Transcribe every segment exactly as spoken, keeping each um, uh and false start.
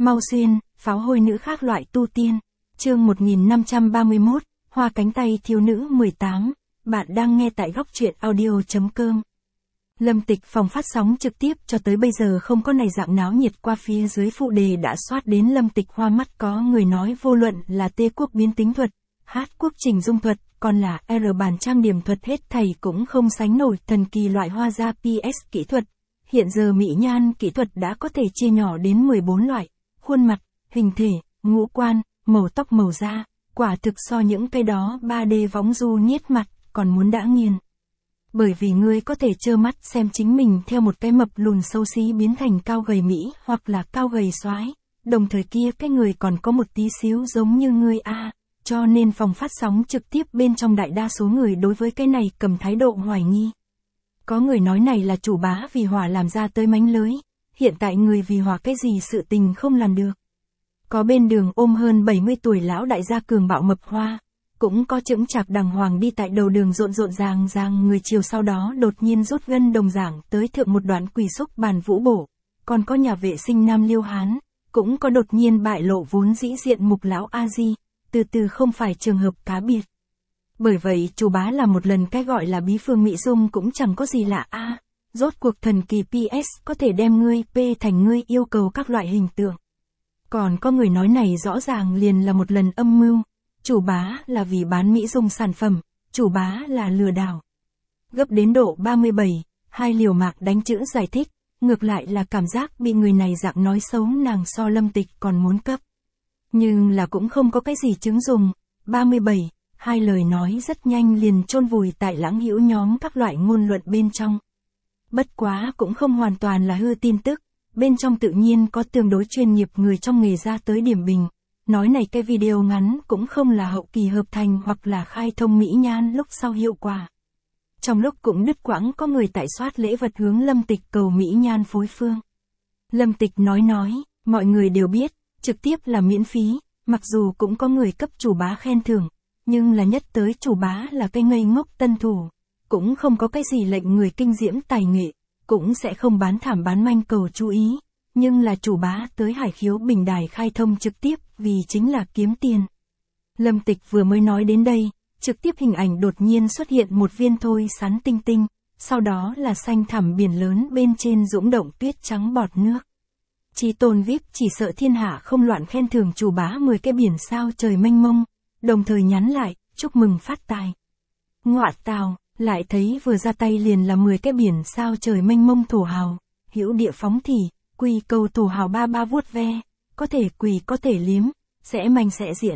Mau Xuyên, pháo hôi nữ khác loại tu tiên. Chương một nghìn năm trăm ba mươi mốt, Hoa cánh tay thiếu nữ mười tám. Bạn đang nghe tại góc truyện audio chấm com. Lâm Tịch phòng phát sóng trực tiếp cho tới bây giờ không có này dạng náo nhiệt, qua phía dưới phụ đề đã soát đến Lâm Tịch hoa mắt, có người nói vô luận là T quốc biến tính thuật, H quốc chỉnh dung thuật, còn là R bản trang điểm thuật, hết thầy cũng không sánh nổi thần kỳ loại hoa da pê ét kỹ thuật. Hiện giờ mỹ nhan kỹ thuật đã có thể chia nhỏ đến mười bốn loại, khuôn mặt, hình thể, ngũ quan, màu tóc, màu da, quả thực so những cái đó ba D võng du nhiết mặt còn muốn đã nghiền. Bởi vì ngươi có thể trơ mắt xem chính mình theo một cái mập lùn xấu xí biến thành cao gầy mỹ hoặc là cao gầy soái, đồng thời kia cái người còn có một tí xíu giống như ngươi a, à, cho nên phòng phát sóng trực tiếp bên trong đại đa số người đối với cái này cầm thái độ hoài nghi. Có người nói này là chủ bá vì hỏa làm ra tới mánh lưới, hiện tại người vì hỏa cái gì sự tình không làm được. Có bên đường ôm hơn bảy mươi tuổi lão đại gia cường bạo mập hoa, cũng có chững chạc đàng hoàng đi tại đầu đường rộn rộn ràng ràng người chiều sau đó đột nhiên rút gân đồng giảng tới thượng một đoạn quỳ xúc bàn vũ bổ, còn có nhà vệ sinh nam liêu hán, cũng có đột nhiên bại lộ vốn dĩ diện mục lão a di, từ từ không phải trường hợp cá biệt. Bởi vậy chủ bá là một lần cái gọi là bí phương mỹ dung cũng chẳng có gì lạ a, à, rốt cuộc thần kỳ pê ét có thể đem ngươi p thành ngươi yêu cầu các loại hình tượng. Còn có người nói này rõ ràng liền là một lần âm mưu, chủ bá là vì bán mỹ dung sản phẩm, chủ bá là lừa đảo. Gấp đến độ ba mươi bảy, hai liều mạc đánh chữ giải thích, ngược lại là cảm giác bị người này dạng nói xấu nàng so Lâm Tịch còn muốn cấp. Nhưng là cũng không có cái gì chứng dùng, ba mươi bảy, hai lời nói rất nhanh liền chôn vùi tại lãng hữu nhóm các loại ngôn luận bên trong. Bất quá cũng không hoàn toàn là hư tin tức, bên trong tự nhiên có tương đối chuyên nghiệp người trong nghề ra tới điểm bình, nói này cái video ngắn cũng không là hậu kỳ hợp thành hoặc là khai thông mỹ nhan lúc sau hiệu quả. Trong lúc cũng đứt quãng có người tại soát lễ vật hướng Lâm Tịch cầu mỹ nhan phối phương. Lâm Tịch nói nói, mọi người đều biết, trực tiếp là miễn phí, mặc dù cũng có người cấp chủ bá khen thưởng, nhưng là nhất tới chủ bá là cái ngây ngốc tân thủ, cũng không có cái gì lệnh người kinh diễm tài nghệ, cũng sẽ không bán thảm bán manh cầu chú ý, nhưng là chủ bá tới Hải Khiếu bình đài khai thông trực tiếp vì chính là kiếm tiền. Lâm Tịch vừa mới nói đến đây, trực tiếp hình ảnh đột nhiên xuất hiện một viên thôi sán tinh tinh, sau đó là xanh thẳm biển lớn bên trên dũng động tuyết trắng bọt nước. Chí tôn vê i pê chỉ sợ thiên hạ không loạn khen thưởng chủ bá mười cái biển sao trời mênh mông, đồng thời nhắn lại, chúc mừng phát tài. Ngọa tào, lại thấy vừa ra tay liền là mười cái biển sao trời mênh mông thổ hào, hữu địa phóng thỉ, quỳ cầu thổ hào ba ba vuốt ve, có thể quỳ có thể liếm, sẽ manh sẽ diễn.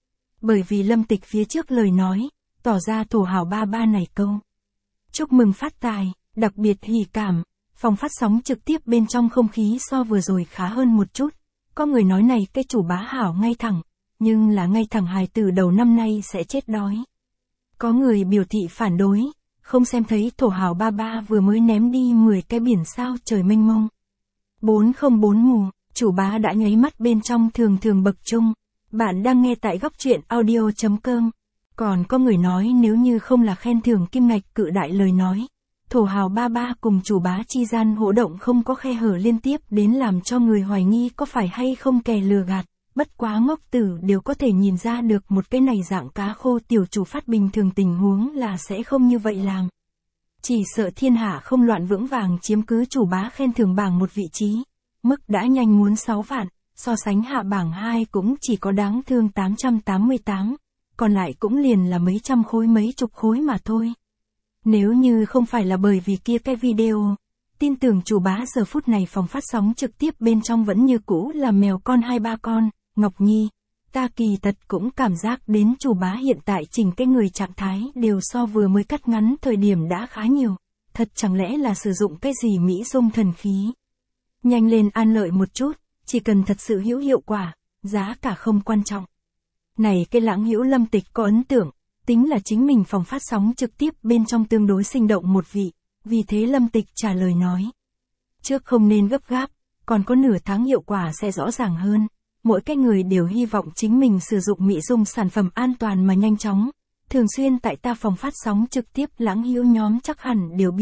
Bởi vì Lâm Tịch phía trước lời nói, tỏ ra thổ hào ba ba này câu. Chúc mừng phát tài, đặc biệt hỉ cảm, phòng phát sóng trực tiếp bên trong không khí so vừa rồi khá hơn một chút, có người nói này cái chủ bá hảo ngay thẳng, nhưng là ngay thẳng hài từ đầu năm nay sẽ chết đói. Có người biểu thị phản đối, không xem thấy thổ hào ba ba vừa mới ném đi mười cái biển sao trời mênh mông. bốn không bốn mù, chủ bá đã nháy mắt bên trong thường thường bậc trung. Bạn đang nghe tại góc truyện audio chấm com. Còn có người nói nếu như không là khen thưởng kim ngạch cự đại lời nói, thổ hào ba ba cùng chủ bá chi gian hỗ động không có khe hở liên tiếp đến làm cho người hoài nghi có phải hay không kẻ lừa gạt. Bất quá ngốc tử đều có thể nhìn ra được một cái này dạng cá khô tiểu chủ phát bình thường tình huống là sẽ không như vậy làm. Chỉ sợ thiên hạ không loạn vững vàng chiếm cứ chủ bá khen thưởng bảng một vị trí, mức đã nhanh muốn sáu vạn, so sánh hạ bảng hai cũng chỉ có đáng thương tám trăm tám mươi tám, còn lại cũng liền là mấy trăm khối mấy chục khối mà thôi. Nếu như không phải là bởi vì kia cái video, tin tưởng chủ bá giờ phút này phòng phát sóng trực tiếp bên trong vẫn như cũ là mèo con hai ba con. Ngọc Nhi, ta kỳ thật cũng cảm giác đến chủ bá hiện tại chỉnh cái người trạng thái đều so vừa mới cắt ngắn thời điểm đã khá nhiều, thật chẳng lẽ là sử dụng cái gì mỹ dung thần khí. Nhanh lên an lợi một chút, chỉ cần thật sự hữu hiệu quả, giá cả không quan trọng. Này cái lãng hữu Lâm Tịch có ấn tượng, tính là chính mình phòng phát sóng trực tiếp bên trong tương đối sinh động một vị, vì thế Lâm Tịch trả lời nói. Trước không nên gấp gáp, còn có nửa tháng hiệu quả sẽ rõ ràng hơn. Mỗi cái người đều hy vọng chính mình sử dụng mỹ dung sản phẩm an toàn mà nhanh chóng. Thường xuyên tại ta phòng phát sóng trực tiếp lãng hữu nhóm chắc hẳn đều biết.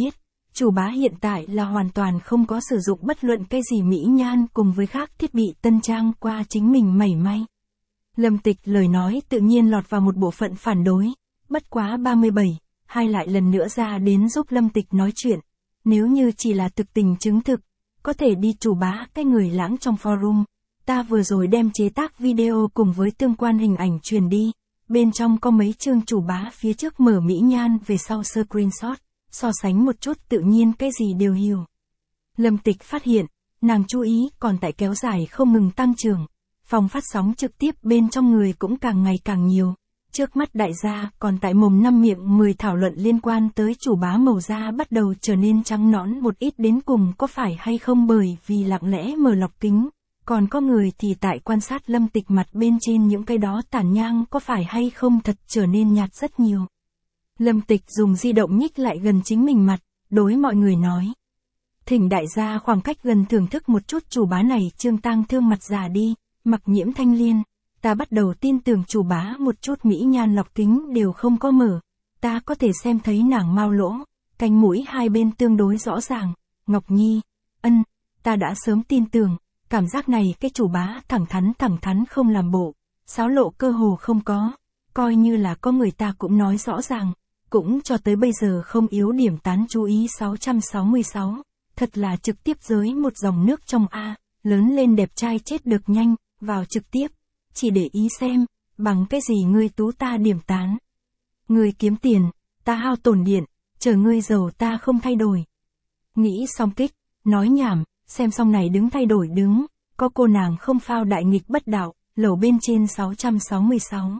Chủ bá hiện tại là hoàn toàn không có sử dụng bất luận cái gì mỹ nhan cùng với các thiết bị tân trang qua chính mình mảy may. Lâm Tịch lời nói tự nhiên lọt vào một bộ phận phản đối, bất quá ba mươi bảy, hai lại lần nữa ra đến giúp Lâm Tịch nói chuyện. Nếu như chỉ là thực tình chứng thực, có thể đi chủ bá cái người lãng trong forum. Ta vừa rồi đem chế tác video cùng với tương quan hình ảnh truyền đi, bên trong có mấy chương chủ bá phía trước mở mỹ nhan về sau screenshot, so sánh một chút tự nhiên cái gì đều hiểu. Lâm Tịch phát hiện, nàng chú ý còn tại kéo dài không ngừng tăng trưởng, phòng phát sóng trực tiếp bên trong người cũng càng ngày càng nhiều. Trước mắt đại gia còn tại mồm năm miệng mười thảo luận liên quan tới chủ bá màu da bắt đầu trở nên trắng nõn một ít đến cùng có phải hay không bởi vì lặng lẽ mở lọc kính. Còn có người thì tại quan sát Lâm Tịch mặt bên trên những cái đó tàn nhang có phải hay không thật trở nên nhạt rất nhiều. Lâm Tịch dùng di động nhích lại gần chính mình mặt, đối mọi người nói. Thỉnh đại gia khoảng cách gần thưởng thức một chút chủ bá này trương tang thương mặt già đi, Mặc Nhiễm Thanh Liên. Ta bắt đầu tin tưởng chủ bá một chút mỹ nhan lọc kính đều không có mở. Ta có thể xem thấy nàng mao lỗ, cánh mũi hai bên tương đối rõ ràng. Ngọc Nhi, ân, ta đã sớm tin tưởng. Cảm giác này cái chủ bá thẳng thắn thẳng thắn không làm bộ, xáo lộ cơ hồ không có, coi như là có người ta cũng nói rõ ràng, cũng cho tới bây giờ không yếu điểm tán chú ý sáu trăm sáu mươi sáu, thật là trực tiếp dưới một dòng nước trong A, lớn lên đẹp trai chết được nhanh, vào trực tiếp, chỉ để ý xem, bằng cái gì ngươi tú ta điểm tán. Ngươi kiếm tiền, ta hao tổn điện, chờ ngươi giàu ta không thay đổi. Nghĩ xong kích, nói nhảm. Xem xong này đứng thay đổi đứng, có cô nàng không phao đại nghịch bất đạo, lầu bên trên sáu trăm sáu mươi sáu.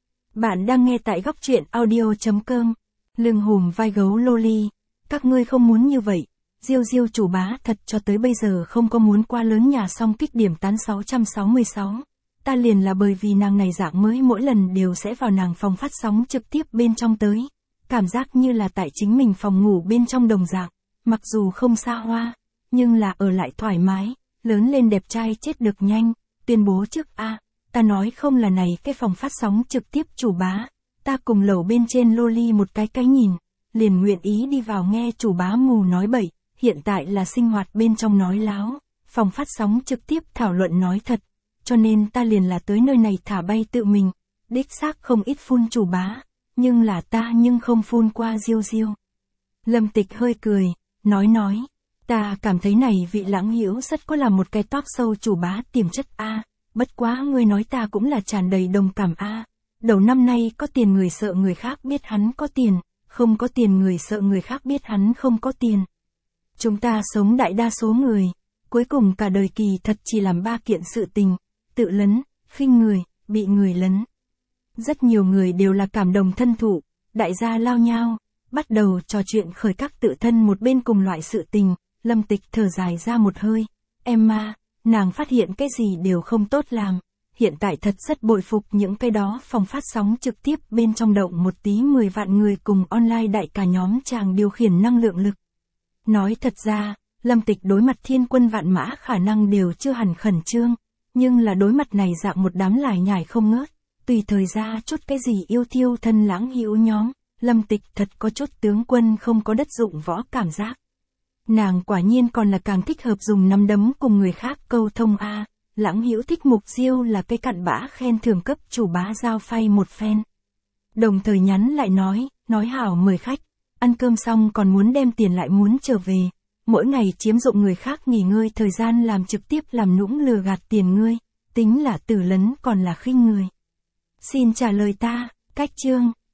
Bạn đang nghe tại góc truyện audio.com, lưng hùm vai gấu loli, các ngươi không muốn như vậy, Diêu Diêu chủ bá thật cho tới bây giờ không có muốn qua lớn nhà xong kích điểm tán sáu trăm sáu mươi sáu. Ta liền là bởi vì nàng này dạng mới mỗi lần đều sẽ vào nàng phòng phát sóng trực tiếp bên trong tới, cảm giác như là tại chính mình phòng ngủ bên trong đồng dạng, mặc dù không xa hoa. Nhưng là ở lại thoải mái, lớn lên đẹp trai chết được nhanh, tuyên bố trước a, ta nói không là này cái phòng phát sóng trực tiếp chủ bá, ta cùng lầu bên trên loli một cái cái nhìn, liền nguyện ý đi vào nghe chủ bá mù nói bậy, hiện tại là sinh hoạt bên trong nói láo, phòng phát sóng trực tiếp thảo luận nói thật, cho nên ta liền là tới nơi này thả bay tự mình, đích xác không ít phun chủ bá, nhưng là ta nhưng không phun qua Diêu Diêu. Lâm Tịch hơi cười, nói nói. Ta cảm thấy này vị lãng hữu rất có là một cái talk show chủ bá tiềm chất a, bất quá ngươi nói ta cũng là tràn đầy đồng cảm a. Đầu năm nay có tiền người sợ người khác biết hắn có tiền, không có tiền người sợ người khác biết hắn không có tiền. Chúng ta sống đại đa số người, cuối cùng cả đời kỳ thật chỉ làm ba kiện sự tình, tự lấn, khinh người, bị người lấn. Rất nhiều người đều là cảm đồng thân thụ, đại gia lao nhau, bắt đầu trò chuyện khởi các tự thân một bên cùng loại sự tình. Lâm Tịch thở dài ra một hơi, Emma, nàng phát hiện cái gì đều không tốt làm, hiện tại thật rất bội phục những cái đó phòng phát sóng trực tiếp bên trong động một tí mười vạn người cùng online đại cả nhóm chàng điều khiển năng lượng lực. Nói thật ra, Lâm Tịch đối mặt thiên quân vạn mã khả năng đều chưa hẳn khẩn trương, nhưng là đối mặt này dạng một đám lải nhải không ngớt, tùy thời ra chút cái gì yêu thiêu thân lãng hữu nhóm, Lâm Tịch thật có chút tướng quân không có đất dụng võ cảm giác. Nàng quả nhiên còn là càng thích hợp dùng nắm đấm cùng người khác câu thông a. Lãng hữu thích Mục Diêu là cái cặn bã khen thưởng cấp chủ bá giao phay một phen. Đồng thời nhắn lại nói, nói hảo mời khách, ăn cơm xong còn muốn đem tiền lại muốn trở về, mỗi ngày chiếm dụng người khác nghỉ ngơi thời gian làm trực tiếp làm nũng lừa gạt tiền ngươi, tính là tử lấn còn là khinh người. Xin trả lời ta, cách chương.